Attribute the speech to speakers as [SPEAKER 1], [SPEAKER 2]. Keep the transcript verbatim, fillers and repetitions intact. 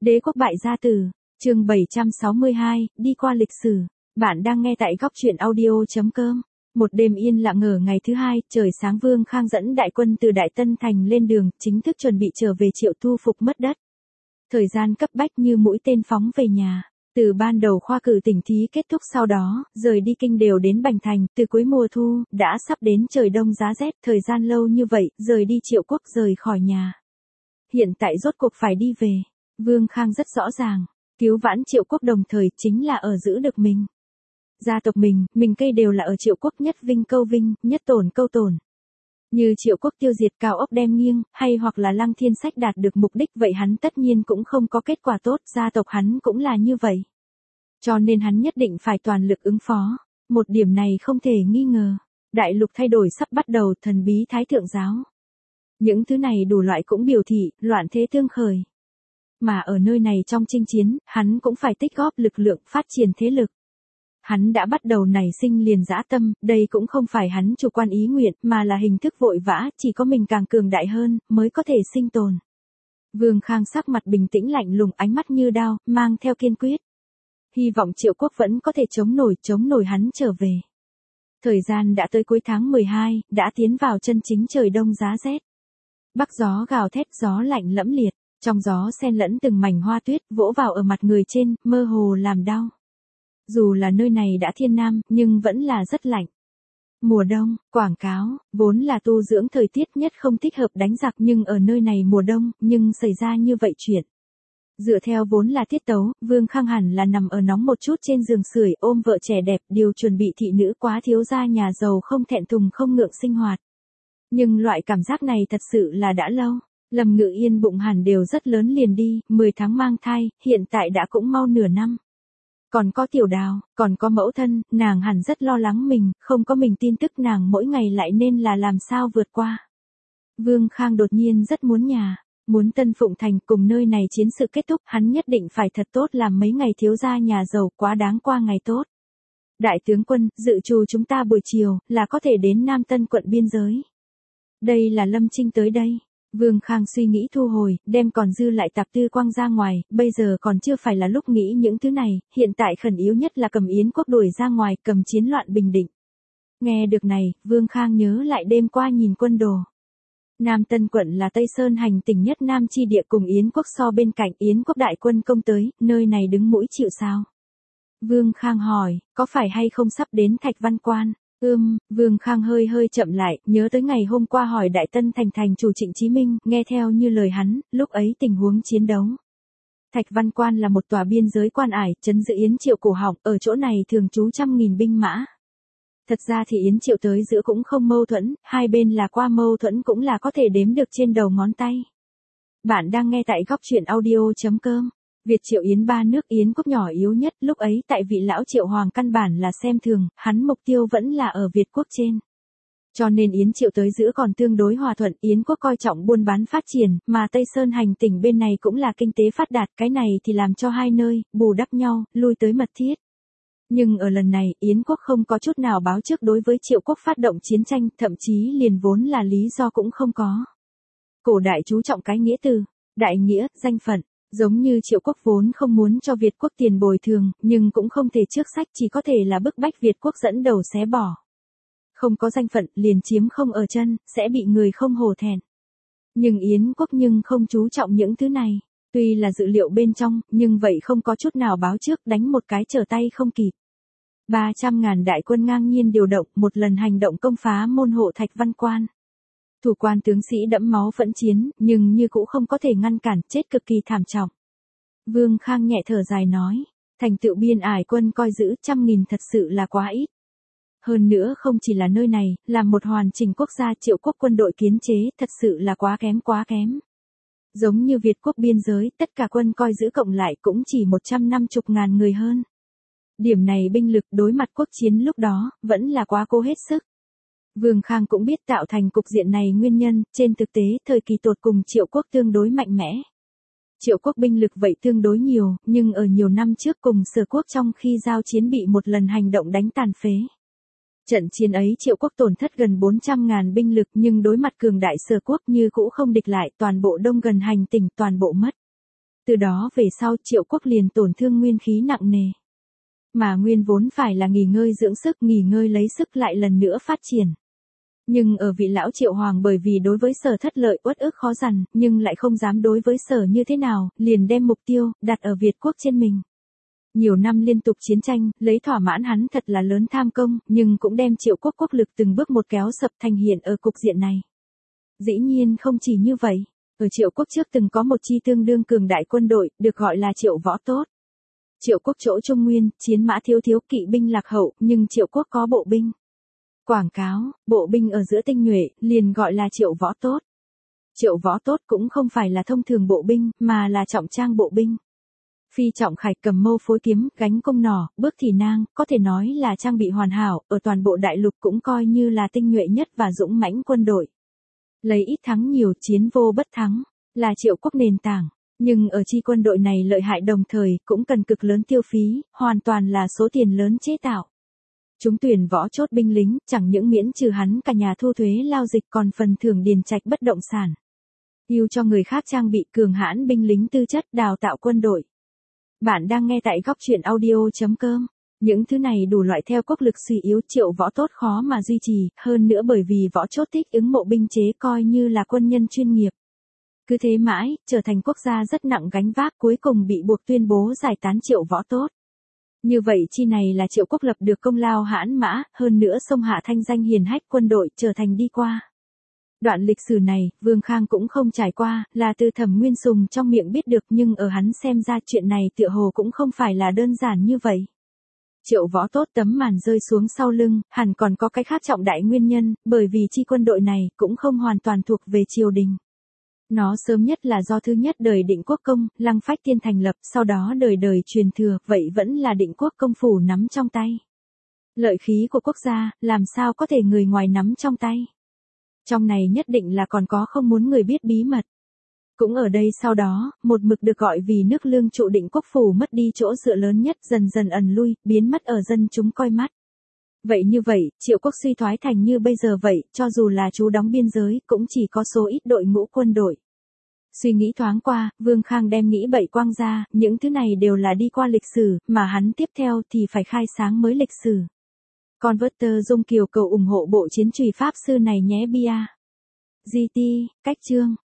[SPEAKER 1] Đế quốc bại gia tử, chương bảy trăm sáu mươi hai, đi qua lịch sử. Bạn đang nghe tại góc truyện audio chấm com. Một đêm yên lặng ở ngày thứ hai, trời sáng Vương Khang dẫn đại quân từ Đại Tân Thành lên đường, chính thức chuẩn bị trở về Triệu thu phục mất đất. Thời gian cấp bách như mũi tên phóng về nhà. Từ ban đầu khoa cử tỉnh thí kết thúc sau đó, rời đi kinh đều đến Bành Thành, từ cuối mùa thu, đã sắp đến trời đông giá rét, thời gian lâu như vậy, rời đi Triệu quốc rời khỏi nhà. Hiện tại rốt cuộc phải đi về. Vương Khang rất rõ ràng, cứu vãn Triệu quốc đồng thời chính là ở giữ được mình. Gia tộc mình, mình cây đều là ở Triệu quốc nhất vinh câu vinh, nhất tổn câu tổn. Như Triệu quốc tiêu diệt cao ốc đem nghiêng, hay hoặc là Lăng Thiên Sách đạt được mục đích vậy hắn tất nhiên cũng không có kết quả tốt, gia tộc hắn cũng là như vậy. Cho nên hắn nhất định phải toàn lực ứng phó, một điểm này không thể nghi ngờ. Đại lục thay đổi sắp bắt đầu, thần bí thái thượng giáo. Những thứ này đủ loại cũng biểu thị, loạn thế tương khởi. Mà ở nơi này trong chinh chiến, hắn cũng phải tích góp lực lượng phát triển thế lực. Hắn đã bắt đầu nảy sinh liền dã tâm, đây cũng không phải hắn chủ quan ý nguyện, mà là hình thức vội vã, chỉ có mình càng cường đại hơn, mới có thể sinh tồn. Vương Khang sắc mặt bình tĩnh lạnh lùng, ánh mắt như đao, mang theo kiên quyết. Hy vọng Triệu quốc vẫn có thể chống nổi, chống nổi hắn trở về. Thời gian đã tới cuối tháng mười hai, đã tiến vào chân chính trời đông giá rét. Bắc gió gào thét, gió lạnh lẫm liệt, trong gió xen lẫn từng mảnh hoa tuyết, vỗ vào ở mặt người trên, mơ hồ làm đau. Dù là nơi này đã thiên nam, nhưng vẫn là rất lạnh. Mùa đông, quảng cáo, vốn là tu dưỡng thời tiết nhất không thích hợp đánh giặc, nhưng ở nơi này mùa đông, nhưng xảy ra như vậy chuyện. Dựa theo vốn là tiết tấu, Vương Khang hẳn là nằm ở nóng một chút trên giường sưởi, ôm vợ trẻ đẹp, điều chuẩn bị thị nữ quá thiếu gia nhà giàu không thẹn thùng không ngượng sinh hoạt. Nhưng loại cảm giác này thật sự là đã lâu. Lâm Ngự Yên bụng hẳn đều rất lớn liền đi, mười tháng mang thai, hiện tại đã cũng mau nửa năm. Còn có Tiểu Đào, còn có mẫu thân, nàng hẳn rất lo lắng mình, không có mình tin tức nàng mỗi ngày lại nên là làm sao vượt qua. Vương Khang đột nhiên rất muốn nhà, muốn Tân Phụng Thành cùng nơi này chiến sự kết thúc, hắn nhất định phải thật tốt làm mấy ngày thiếu gia nhà giàu, quá đáng qua ngày tốt. Đại tướng quân, dự trù chúng ta buổi chiều, là có thể đến Nam Tân quận biên giới. Đây là Lâm Trinh tới đây. Vương Khang suy nghĩ thu hồi, đem còn dư lại tạp tư quăng ra ngoài, bây giờ còn chưa phải là lúc nghĩ những thứ này, hiện tại khẩn yếu nhất là cầm Yến quốc đuổi ra ngoài, cầm chiến loạn bình định. Nghe được này, Vương Khang nhớ lại đêm qua nhìn quân đồ. Nam Tân quận là Tây Sơn hành tỉnh nhất Nam chi địa cùng Yến quốc so bên cạnh, Yến quốc đại quân công tới, nơi này đứng mũi chịu sao? Vương Khang hỏi, có phải hay không sắp đến Thạch Văn Quan? Ưm, Vương Khang hơi hơi chậm lại, nhớ tới ngày hôm qua hỏi Đại Tân Thành thành chủ Trịnh Chí Minh, nghe theo như lời hắn, lúc ấy tình huống chiến đấu. Thạch Văn Quan là một tòa biên giới quan ải, trấn giữ Yến Triệu cổ họng, ở chỗ này thường trú trăm nghìn binh mã. Thật ra thì Yến Triệu tới giữa cũng không mâu thuẫn, hai bên là qua mâu thuẫn cũng là có thể đếm được trên đầu ngón tay. Bạn đang nghe tại góc truyện audio chấm com. Việt Triệu Yến ba nước, Yến quốc nhỏ yếu nhất, lúc ấy tại vị lão Triệu Hoàng căn bản là xem thường, hắn mục tiêu vẫn là ở Việt quốc trên. Cho nên Yến Triệu tới giữa còn tương đối hòa thuận, Yến quốc coi trọng buôn bán phát triển, mà Tây Sơn hành tỉnh bên này cũng là kinh tế phát đạt, cái này thì làm cho hai nơi, bù đắp nhau, lui tới mật thiết. Nhưng ở lần này, Yến quốc không có chút nào báo trước đối với Triệu quốc phát động chiến tranh, thậm chí liền vốn là lý do cũng không có. Cổ đại chú trọng cái nghĩa từ, đại nghĩa, danh phận. Giống như Triệu quốc vốn không muốn cho Việt quốc tiền bồi thường, nhưng cũng không thể trước sách, chỉ có thể là bức bách Việt quốc dẫn đầu xé bỏ. Không có danh phận, liền chiếm không ở chân, sẽ bị người không hổ thẹn. Nhưng Yến quốc nhưng không chú trọng những thứ này. Tuy là dự liệu bên trong, nhưng vậy không có chút nào báo trước, đánh một cái trở tay không kịp. ba trăm ngàn đại quân ngang nhiên điều động, một lần hành động công phá môn hộ Thạch Văn Quan. Thủ quan tướng sĩ đẫm máu phẫn chiến, nhưng như cũng không có thể ngăn cản, chết cực kỳ thảm trọng. Vương Khang nhẹ thở dài nói, thành tựu biên ải quân coi giữ trăm nghìn thật sự là quá ít. Hơn nữa không chỉ là nơi này, là một hoàn chỉnh quốc gia Triệu quốc quân đội kiến chế, thật sự là quá kém quá kém. Giống như Việt quốc biên giới, tất cả quân coi giữ cộng lại cũng chỉ một trăm năm mươi ngàn người hơn. Điểm này binh lực đối mặt quốc chiến lúc đó, vẫn là quá cố hết sức. Vương Khang cũng biết tạo thành cục diện này nguyên nhân, trên thực tế, thời kỳ tột cùng Triệu quốc tương đối mạnh mẽ. Triệu quốc binh lực vậy tương đối nhiều, nhưng ở nhiều năm trước cùng Sở quốc trong khi giao chiến bị một lần hành động đánh tàn phế. Trận chiến ấy Triệu quốc tổn thất gần bốn trăm ngàn binh lực nhưng đối mặt cường đại Sở quốc như cũ không địch lại, toàn bộ đông gần hành tỉnh toàn bộ mất. Từ đó về sau Triệu Quốc liền tổn thương nguyên khí nặng nề. Mà nguyên vốn phải là nghỉ ngơi dưỡng sức, nghỉ ngơi lấy sức lại lần nữa phát triển. Nhưng ở vị lão Triệu Hoàng bởi vì đối với Sở thất lợi uất ức khó dằn, nhưng lại không dám đối với Sở như thế nào, liền đem mục tiêu đặt ở Việt quốc trên mình. Nhiều năm liên tục chiến tranh, lấy thỏa mãn hắn thật là lớn tham công, nhưng cũng đem Triệu Quốc quốc lực từng bước một kéo sập thành hiện ở cục diện này. Dĩ nhiên không chỉ như vậy, ở Triệu Quốc trước từng có một chi tương đương cường đại quân đội, được gọi là Triệu Võ Tốt. Triệu Quốc chỗ Trung Nguyên, chiến mã thiếu thiếu, kỵ binh lạc hậu, nhưng Triệu Quốc có bộ binh. Quảng cáo, bộ binh ở giữa tinh nhuệ, liền gọi là Triệu Võ Tốt. Triệu Võ Tốt cũng không phải là thông thường bộ binh, mà là trọng trang bộ binh. Phi trọng khải, cầm mâu phối kiếm, gánh cung nỏ, bước thì nang, có thể nói là trang bị hoàn hảo, ở toàn bộ đại lục cũng coi như là tinh nhuệ nhất và dũng mãnh quân đội. Lấy ít thắng nhiều, chiến vô bất thắng, là Triệu Quốc nền tảng. Nhưng ở chi quân đội này lợi hại đồng thời cũng cần cực lớn tiêu phí, hoàn toàn là số tiền lớn chế tạo. Chúng tuyển võ chốt binh lính, chẳng những miễn trừ hắn cả nhà thu thuế lao dịch còn phần thưởng điền trạch bất động sản. Yêu cho người khác trang bị cường hãn binh lính tư chất, đào tạo quân đội. Bạn đang nghe tại góc truyện audio chấm com. Những thứ này đủ loại theo quốc lực suy yếu, Triệu Võ Tốt khó mà duy trì, hơn nữa bởi vì võ chốt thích ứng mộ binh chế coi như là quân nhân chuyên nghiệp. Cứ thế mãi, trở thành quốc gia rất nặng gánh vác, cuối cùng bị buộc tuyên bố giải tán Triệu Võ Tốt. Như vậy chi này là Triệu Quốc lập được công lao hãn mã, hơn nữa xông hạ thanh danh hiền hách, quân đội trở thành đi qua. Đoạn lịch sử này, Vương Khang cũng không trải qua, là từ Thẩm Nguyên Sùng trong miệng biết được, nhưng ở hắn xem ra chuyện này tựa hồ cũng không phải là đơn giản như vậy. Triệu Võ Tốt tấm màn rơi xuống sau lưng, hẳn còn có cái khác trọng đại nguyên nhân, bởi vì chi quân đội này cũng không hoàn toàn thuộc về triều đình. Nó sớm nhất là do thứ nhất đời Định Quốc Công, Lăng Phách Tiên thành lập, sau đó đời đời truyền thừa, vậy vẫn là Định Quốc Công phủ nắm trong tay. Lợi khí của quốc gia, làm sao có thể người ngoài nắm trong tay. Trong này nhất định là còn có không muốn người biết bí mật. Cũng ở đây sau đó, một mực được gọi vì nước lương trụ Định Quốc phủ mất đi chỗ dựa lớn nhất, dần dần ẩn lui, biến mất ở dân chúng coi mắt. Vậy như vậy, Triệu Quốc suy thoái thành như bây giờ vậy, cho dù là chú đóng biên giới, cũng chỉ có số ít đội ngũ quân đội. Suy nghĩ thoáng qua, Vương Khang đem nghĩ bậy quang ra, những thứ này đều là đi qua lịch sử, mà hắn tiếp theo thì phải khai sáng mới lịch sử. Converter Dung Kiều cầu ủng hộ bộ chiến trùy Pháp sư này nhé bia. giê tê, cách chương.